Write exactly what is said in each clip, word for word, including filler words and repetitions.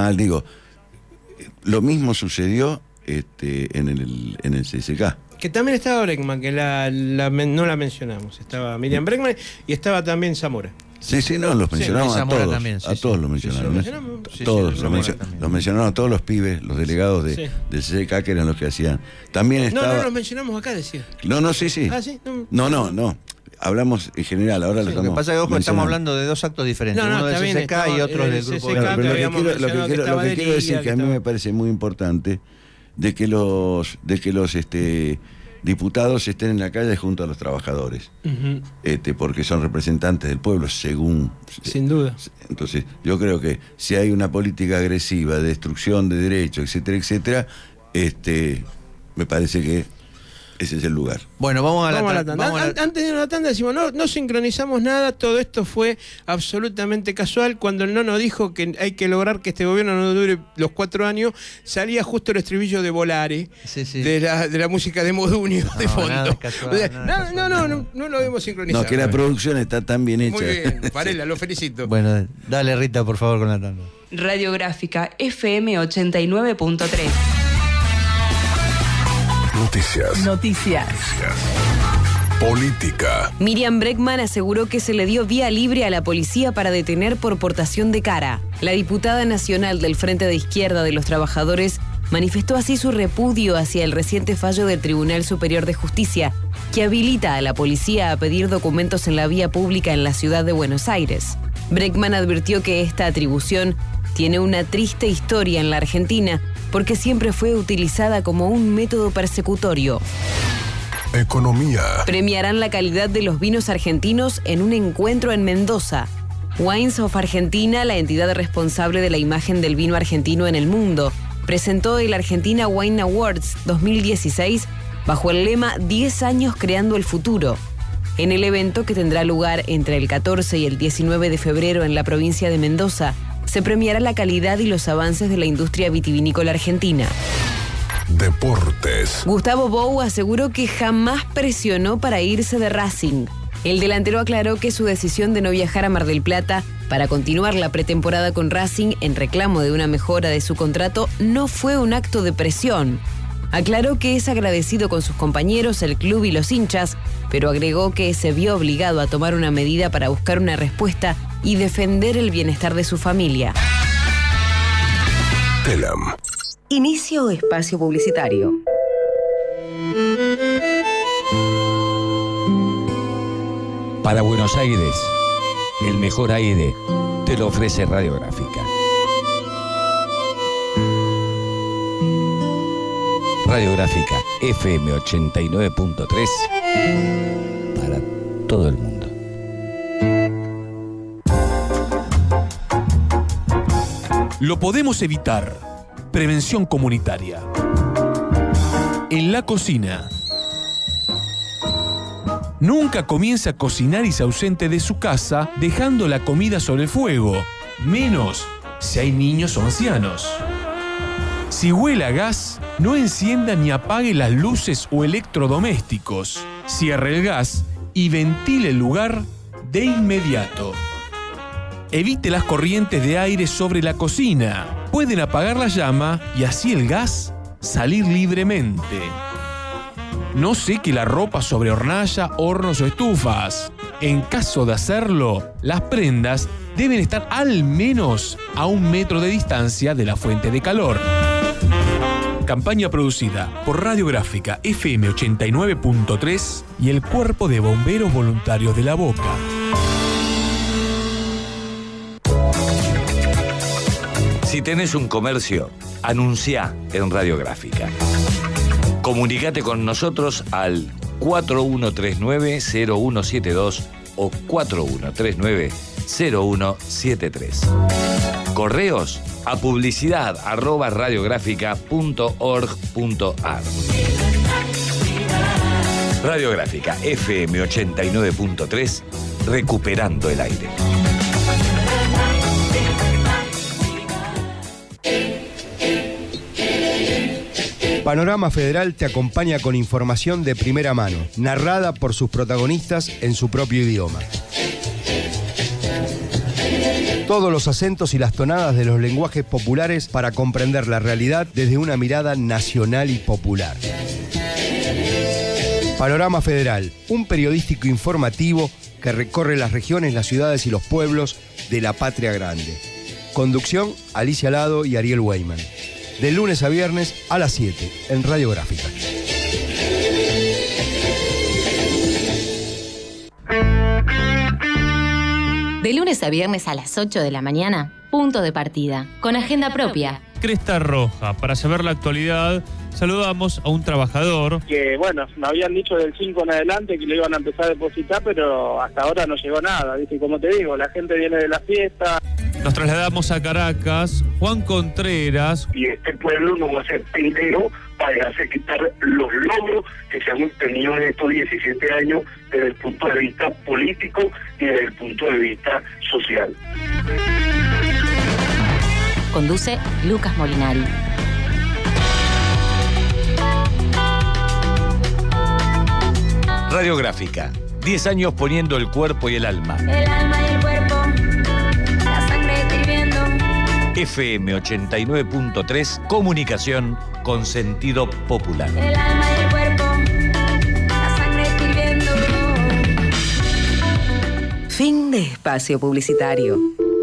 mal, digo, lo mismo sucedió este, en el en el C S K. Que también estaba Bregman, que la, la, no la mencionamos. Estaba Miriam Bregman y estaba también Zamora. Sí, sí, no, los mencionamos sí, a todos. También, sí, a todos sí. los mencionaron. Sí, ¿eh? sí, lo sí, todos, sí, los, mencio los mencionaron a todos los pibes, los delegados de, sí. del C S K, que eran los que hacían. También estaba... No, no los mencionamos acá, decía. No, no, sí, sí. Ah, sí. No, no, no. no. Hablamos en general, ahora sí, lo estamos Lo que pasa es que ojo, estamos hablando de dos actos diferentes, no, no, uno del C S K y otro del grupo. Claro, pero lo que quiero, lo que quiero, lo que quiero decir que a mí me parece muy importante de que los, de que los este, diputados estén en la calle junto a los trabajadores, uh-huh. este, porque son representantes del pueblo, según... Sin duda. Entonces, yo creo que si hay una política agresiva de destrucción de derechos, etcétera, etcétera, este, me parece que ese es el lugar. Bueno, vamos a la, vamos ta a la tanda. vamos a la... Antes de la tanda decimos, no, no sincronizamos nada, todo esto fue absolutamente casual. Cuando el nono dijo que hay que lograr que este gobierno no dure los cuatro años, salía justo el estribillo de Volare, sí, sí. De, la, de la música de Modunio no, de fondo. Nada casual, o sea, nada no, casual, no, no, no, no lo hemos sincronizado. No, que la producción está tan bien hecha. Muy bien, Varela, lo felicito. Bueno, dale Rita, por favor, con la tanda. Radiográfica F M ochenta y nueve punto tres. Noticias. Noticias. Noticias. Política. Miriam Bregman aseguró que se le dio vía libre a la policía para detener por portación de cara. La diputada nacional del Frente de Izquierda de los Trabajadores manifestó así su repudio hacia el reciente fallo del Tribunal Superior de Justicia, que habilita a la policía a pedir documentos en la vía pública en la ciudad de Buenos Aires. Bregman advirtió que esta atribución tiene una triste historia en la Argentina, porque siempre fue utilizada como un método persecutorio. Economía. Premiarán la calidad de los vinos argentinos en un encuentro en Mendoza. Wines of Argentina, la entidad responsable de la imagen del vino argentino en el mundo, presentó el Argentina Wine Awards dos mil dieciséis bajo el lema diez años creando el futuro. En el evento, que tendrá lugar entre el catorce y el diecinueve de febrero en la provincia de Mendoza, se premiará la calidad y los avances de la industria vitivinícola argentina. Deportes. Gustavo Bou aseguró que jamás presionó para irse de Racing. El delantero aclaró que su decisión de no viajar a Mar del Plata para continuar la pretemporada con Racing en reclamo de una mejora de su contrato no fue un acto de presión. Aclaró que es agradecido con sus compañeros, el club y los hinchas, pero agregó que se vio obligado a tomar una medida para buscar una respuesta y defender el bienestar de su familia. Telam. Inicio espacio publicitario. Para Buenos Aires, el mejor aire te lo ofrece Radiográfica. Radiográfica F M ochenta y nueve punto tres para todo el mundo. Lo podemos evitar. Prevención comunitaria. En la cocina. Nunca comience a cocinar y se ausente de su casa dejando la comida sobre el fuego, menos si hay niños o ancianos. Si huele a gas, no encienda ni apague las luces o electrodomésticos. Cierre el gas y ventile el lugar de inmediato. Evite las corrientes de aire sobre la cocina. Pueden apagar la llama y así el gas salir libremente. No seque la ropa sobre hornalla, hornos o estufas. En caso de hacerlo, las prendas deben estar al menos a un metro de distancia de la fuente de calor. Campaña producida por Radiográfica F M ochenta y nueve punto tres y el Cuerpo de Bomberos Voluntarios de La Boca. Si tenés un comercio, anunciá en Radiográfica. Comunicate con nosotros al cuatro uno tres nueve cero uno siete dos o cuatro uno tres nueve cero uno siete tres. Correos a publicidad arroba radiográfica punto org punto ar. Radiográfica F M ochenta y nueve punto tres, recuperando el aire. Panorama Federal te acompaña con información de primera mano, narrada por sus protagonistas en su propio idioma. Todos los acentos y las tonadas de los lenguajes populares para comprender la realidad desde una mirada nacional y popular. Panorama Federal, un periodístico informativo que recorre las regiones, las ciudades y los pueblos de la patria grande. Conducción, Alicia Lado y Ariel Weyman. De lunes a viernes a las siete en Radiográfica. De lunes a viernes a las ocho de la mañana, punto de partida, con agenda propia. Cresta Roja, para saber la actualidad, saludamos a un trabajador. Que bueno, me habían dicho del cinco en adelante que lo iban a empezar a depositar, pero hasta ahora no llegó nada, ¿viste? Como te digo, la gente viene de la fiesta. Nos trasladamos a Caracas, Juan Contreras. Y este pueblo no va a ser pendero para hacer quitar los logros que se han obtenido en estos diecisiete años desde el punto de vista político y desde el punto de vista social. Conduce Lucas Molinari. Radiográfica, diez años poniendo el cuerpo y el alma. El alma y el cuerpo, la sangre hirviendo. F M ochenta y nueve punto tres, comunicación con sentido popular. El alma y el cuerpo, la sangre hirviendo. Fin de espacio publicitario.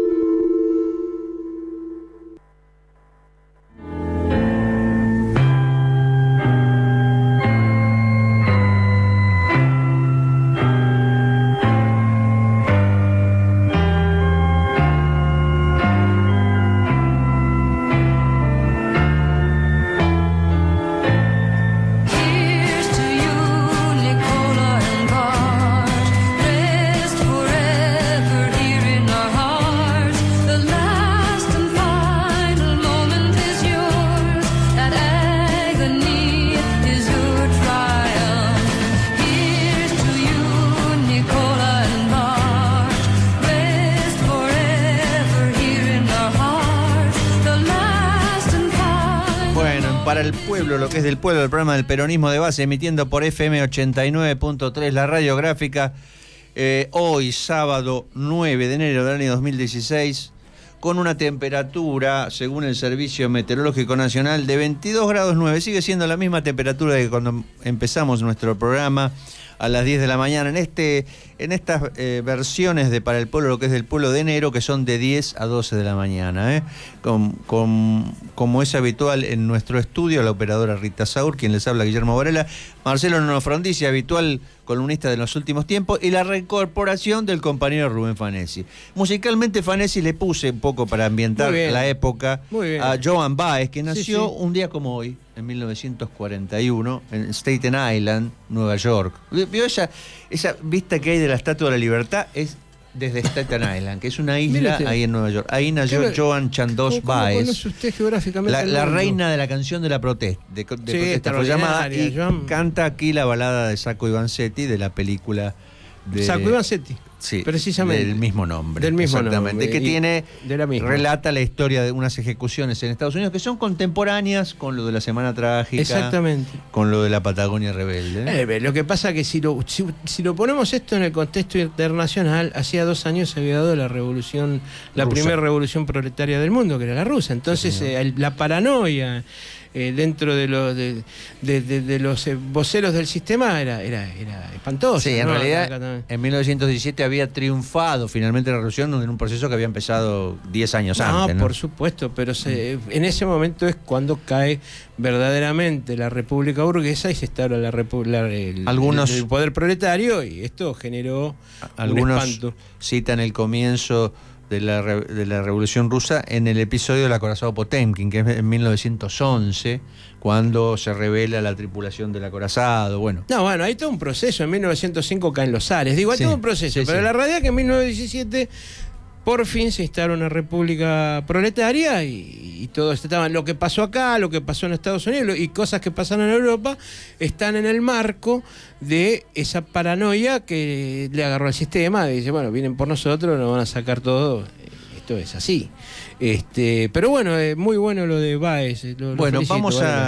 Lo que es del pueblo, el programa del peronismo de base, emitiendo por F M ochenta y nueve punto tres, la Radiográfica, eh, hoy sábado nueve de enero del año dos mil dieciséis, con una temperatura, según el Servicio Meteorológico Nacional, de veintidós grados nueve. Sigue siendo la misma temperatura que cuando empezamos nuestro programa a las diez de la mañana, en este en estas eh, versiones de Para el Pueblo, lo que es del pueblo de enero, que son de diez a doce de la mañana, ¿eh? con, con, como es habitual en nuestro estudio, la operadora Rita Saur, quien les habla, Guillermo Varela, Marcelo Nono Frondizi, habitual columnista de los últimos tiempos, y la reincorporación del compañero Rubén Fanesi. Musicalmente, Fanesi le puse un poco para ambientar la época a Joan Baez, que nació sí, sí. un día como hoy, en mil novecientos cuarenta y uno, en Staten Island, Nueva York. ¿Vio esa, esa vista que hay de la Estatua de la Libertad? Es desde Staten Island, que es una isla ahí en Nueva York. Ahí nació Joan Chandos Baez. ¿Cómo conoce usted geográficamente la, la reina de la canción de la protesta. De, de sí, protesta fue llamada, y Joan... canta aquí la balada de Sacco Ivanzetti de la película de... Sacco Ivanzetti. Sí, precisamente. Del mismo nombre. Del mismo exactamente, nombre. Que tiene, de la misma. relata la historia de unas ejecuciones en Estados Unidos que son contemporáneas con lo de la Semana Trágica. Exactamente. Con lo de la Patagonia Rebelde. Eh, lo que pasa que si lo, si, si lo ponemos esto en el contexto internacional, hacía dos años se había dado la revolución, la primera revolución proletaria del mundo, que era la rusa. Entonces, sí, eh, la paranoia Eh, dentro de los de, de, de, de los eh, voceros del sistema era, era, era espantoso. Sí, en ¿no? realidad en mil novecientos diecisiete había triunfado finalmente la revolución en un proceso que había empezado diez años no, antes. No, por supuesto, pero se, en ese momento es cuando cae verdaderamente la República Burguesa y se instaura la la, el, algunos, el, el poder proletario, y esto generó algunos un espanto. Citan el comienzo de la, de la Revolución Rusa en el episodio del acorazado Potemkin, que es en mil novecientos once, cuando se revela la tripulación del acorazado. Bueno, no, bueno, hay todo un proceso. En mil novecientos cinco caen los Ares. Digo, hay sí, todo un proceso. Sí, pero sí. La realidad es que en mil novecientos diecisiete por fin se instala una república proletaria y, y todo estaba. Lo que pasó acá, lo que pasó en Estados Unidos y cosas que pasaron en Europa están en el marco de esa paranoia que le agarró al sistema. Dice, bueno, vienen por nosotros, nos van a sacar todo. Esto es así. Este, pero bueno, es muy bueno lo de Baez. Lo, bueno, lo felicito, vamos a,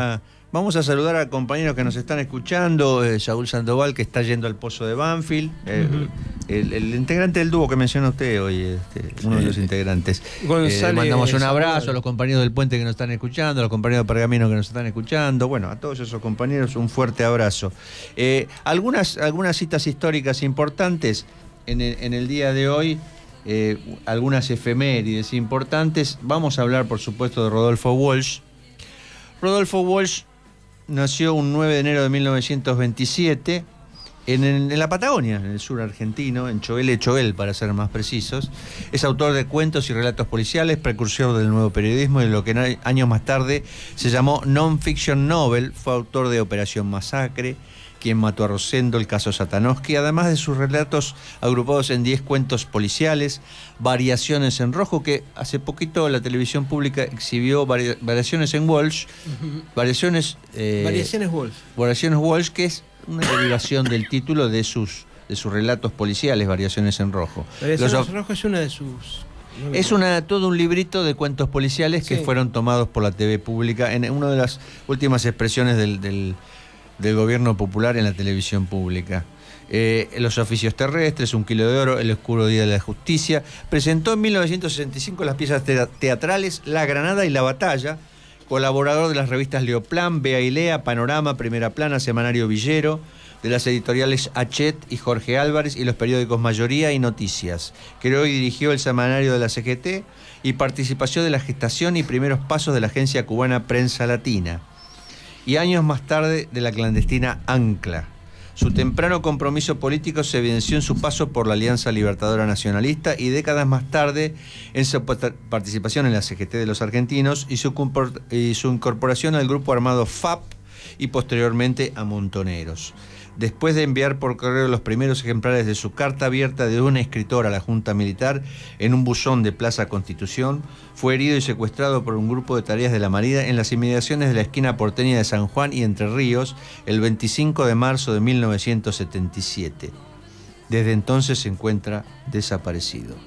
Vamos a saludar a compañeros que nos están escuchando. Eh, Saúl Sandoval, que está yendo al Pozo de Banfield. Eh, uh-huh. el, el integrante del dúo que menciona usted hoy, este, uno de los integrantes. Eh, mandamos un abrazo a los compañeros del Puente que nos están escuchando, a los compañeros de Pergamino que nos están escuchando. Bueno, a todos esos compañeros un fuerte abrazo. Eh, algunas, algunas citas históricas importantes en el, en el día de hoy. Eh, algunas efemérides importantes. Vamos a hablar, por supuesto, de Rodolfo Walsh. Rodolfo Walsh nació un nueve de enero de mil novecientos veintisiete en, en, en la Patagonia, en el sur argentino, en Choel, Choel para ser más precisos. Es autor de cuentos y relatos policiales, precursor del nuevo periodismo y de lo que años más tarde se llamó non-fiction novel. Fue autor de Operación Masacre, Quien mató a Rosendo, El caso Satanowski, además de sus relatos agrupados en diez cuentos policiales, Variaciones en Rojo, que hace poquito la televisión pública exhibió vari Variaciones en Walsh, uh-huh. Variaciones... Eh, Variaciones Walsh. Variaciones Walsh, que es una derivación del título de sus, de sus relatos policiales, Variaciones en Rojo. Variaciones Los, en Rojo es una de sus... Es una, todo un librito de cuentos policiales que sí. fueron tomados por la T V pública en una de las últimas expresiones del... del del gobierno popular en la televisión pública. Eh, Los oficios terrestres, Un kilo de oro, El oscuro día de la justicia. Presentó en mil novecientos sesenta y cinco las piezas te teatrales La granada y la batalla. Colaborador de las revistas Leoplan, Bea y Lea, Panorama, Primera Plana, Semanario Villero, de las editoriales Hachet y Jorge Álvarez y los periódicos Mayoría y Noticias. Creó y dirigió el semanario de la C G T y participó de la gestación y primeros pasos de la agencia cubana Prensa Latina. Y años más tarde de la clandestina Ancla. Su temprano compromiso político se evidenció en su paso por la Alianza Libertadora Nacionalista y décadas más tarde en su participación en la C G T de los argentinos y su, y su incorporación al grupo armado F A P y posteriormente a Montoneros. Después de enviar por correo los primeros ejemplares de su carta abierta de un escritor a la Junta Militar en un buzón de Plaza Constitución, fue herido y secuestrado por un grupo de tareas de la Marina en las inmediaciones de la esquina porteña de San Juan y Entre Ríos el veinticinco de marzo de mil novecientos setenta y siete. Desde entonces se encuentra desaparecido.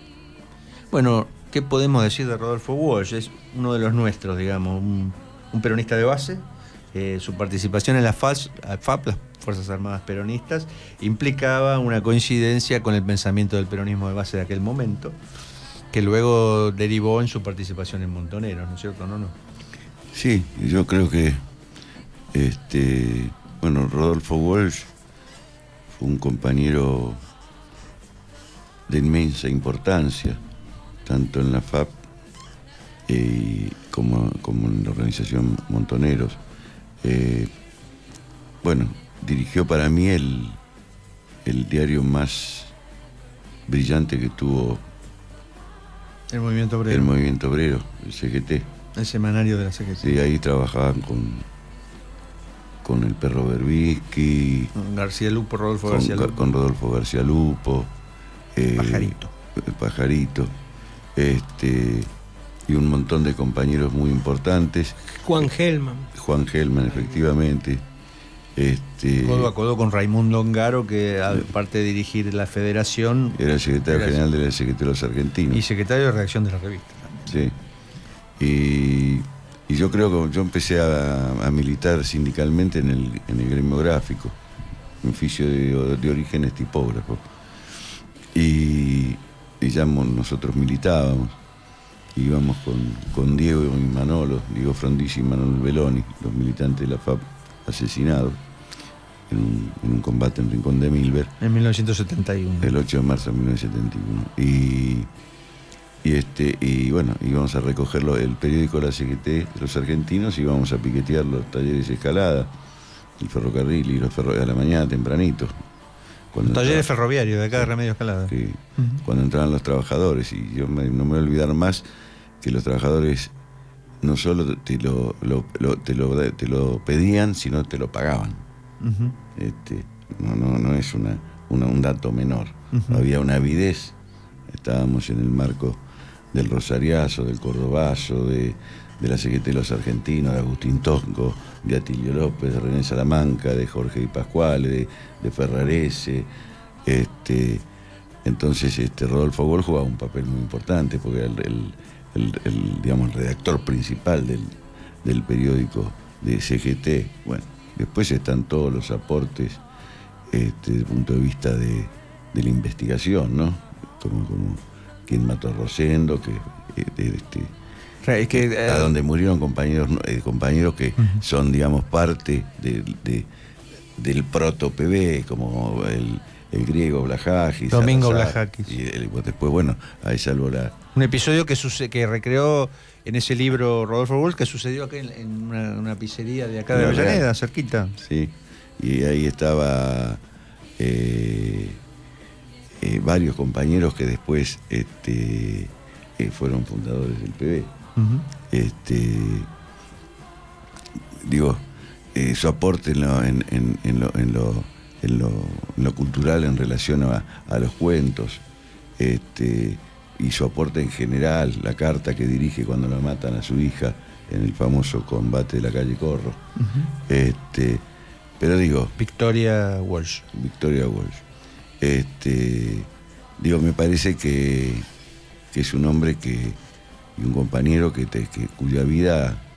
Bueno, ¿qué podemos decir de Rodolfo Walsh? Es uno de los nuestros, digamos, un, un peronista de base. Eh, su participación en la F A P, las Fuerzas Armadas Peronistas, implicaba una coincidencia con el pensamiento del peronismo de base de aquel momento, que luego derivó en su participación en Montoneros, ¿no es cierto? ¿No, no? Sí, yo creo que este, bueno, Rodolfo Walsh fue un compañero de inmensa importancia, tanto en la F A P eh, como, como en la organización Montoneros. Eh, bueno, dirigió para mí el, el diario más brillante que tuvo el movimiento obrero, el movimiento obrero, el C G T. El semanario de la C G T. Sí, ahí trabajaban con, con el perro Berbisky, con García Lupo, Rodolfo con, García Lupo. Con Rodolfo García Lupo. Eh, Pajarito. El Pajarito. Este... y un montón de compañeros muy importantes. Juan Gelman. Juan Gelman, efectivamente. Este, codo a codo con Raimundo Ongaro, que aparte de dirigir la federación... Era el secretario era general de la C G T de los Argentinos. Y secretario de redacción de la revista también. Sí. Y, y yo creo que yo empecé a, a militar sindicalmente en el, en el gremio gráfico, un oficio de, de orígenes tipógrafo. Y, y ya nosotros militábamos. Íbamos con, con Diego y Manolo, Diego Frondizi y Manolo Belloni, los militantes de la F A P asesinados en un, en un combate en Rincón de Milver. En mil novecientos setenta y uno. El ocho de marzo de mil novecientos setenta y uno. Y, y, este, y bueno, íbamos a recogerlo, el periódico de la C G T de los argentinos, íbamos a piquetear los talleres de escalada, el ferrocarril y los ferrocarriles a la mañana tempranito. Cuando talleres ferroviarios de acá de Remedios Escalada. Sí, uh-huh. Cuando entraban los trabajadores, y yo me, no me voy a olvidar más que los trabajadores no solo te lo, lo, lo, te lo, te lo pedían, sino te lo pagaban. Uh-huh. Este, no, no, no es una, una, un dato menor. Uh-huh. Había una avidez. Estábamos en el marco del Rosariazo, del Cordobazo, de, de la C G T de los Argentinos, de Agustín Tosco, de Atilio López, de René Salamanca, de Jorge Di Pasquale, de, de Ferrarese. Este, entonces este, Rodolfo Walsh jugaba un papel muy importante porque era el, el, el, el, digamos, el redactor principal del, del periódico de C G T. Bueno, después están todos los aportes este, desde el punto de vista de, de la investigación, ¿no? Como, como quién mató a Rosendo, que, de, este, es que eh, a donde murieron compañeros eh, compañeros que uh-huh. son, digamos, parte de, de, del proto-P B, como el, el griego Blajakis, Domingo Blajakis. Y el, después, bueno, ahí salvo la... Un episodio que, suce, que recreó en ese libro Rodolfo Walsh, que sucedió acá en, en una, una pizzería de acá de Avellaneda, cerquita. Sí, y ahí estaba eh, eh, varios compañeros que después este, eh, fueron fundadores del P B. Uh-huh. Este, digo, eh, su aporte en lo, en, en, en, lo, en, lo, en, lo, en lo cultural en relación a, a los cuentos, este, y su aporte en general, la carta que dirige cuando la matan a su hija en el famoso combate de la calle Corro. Uh-huh. Este, pero digo... Victoria Walsh. Victoria Walsh. Este, digo, me parece que, que es un hombre que, y un compañero que, te, que cuya vida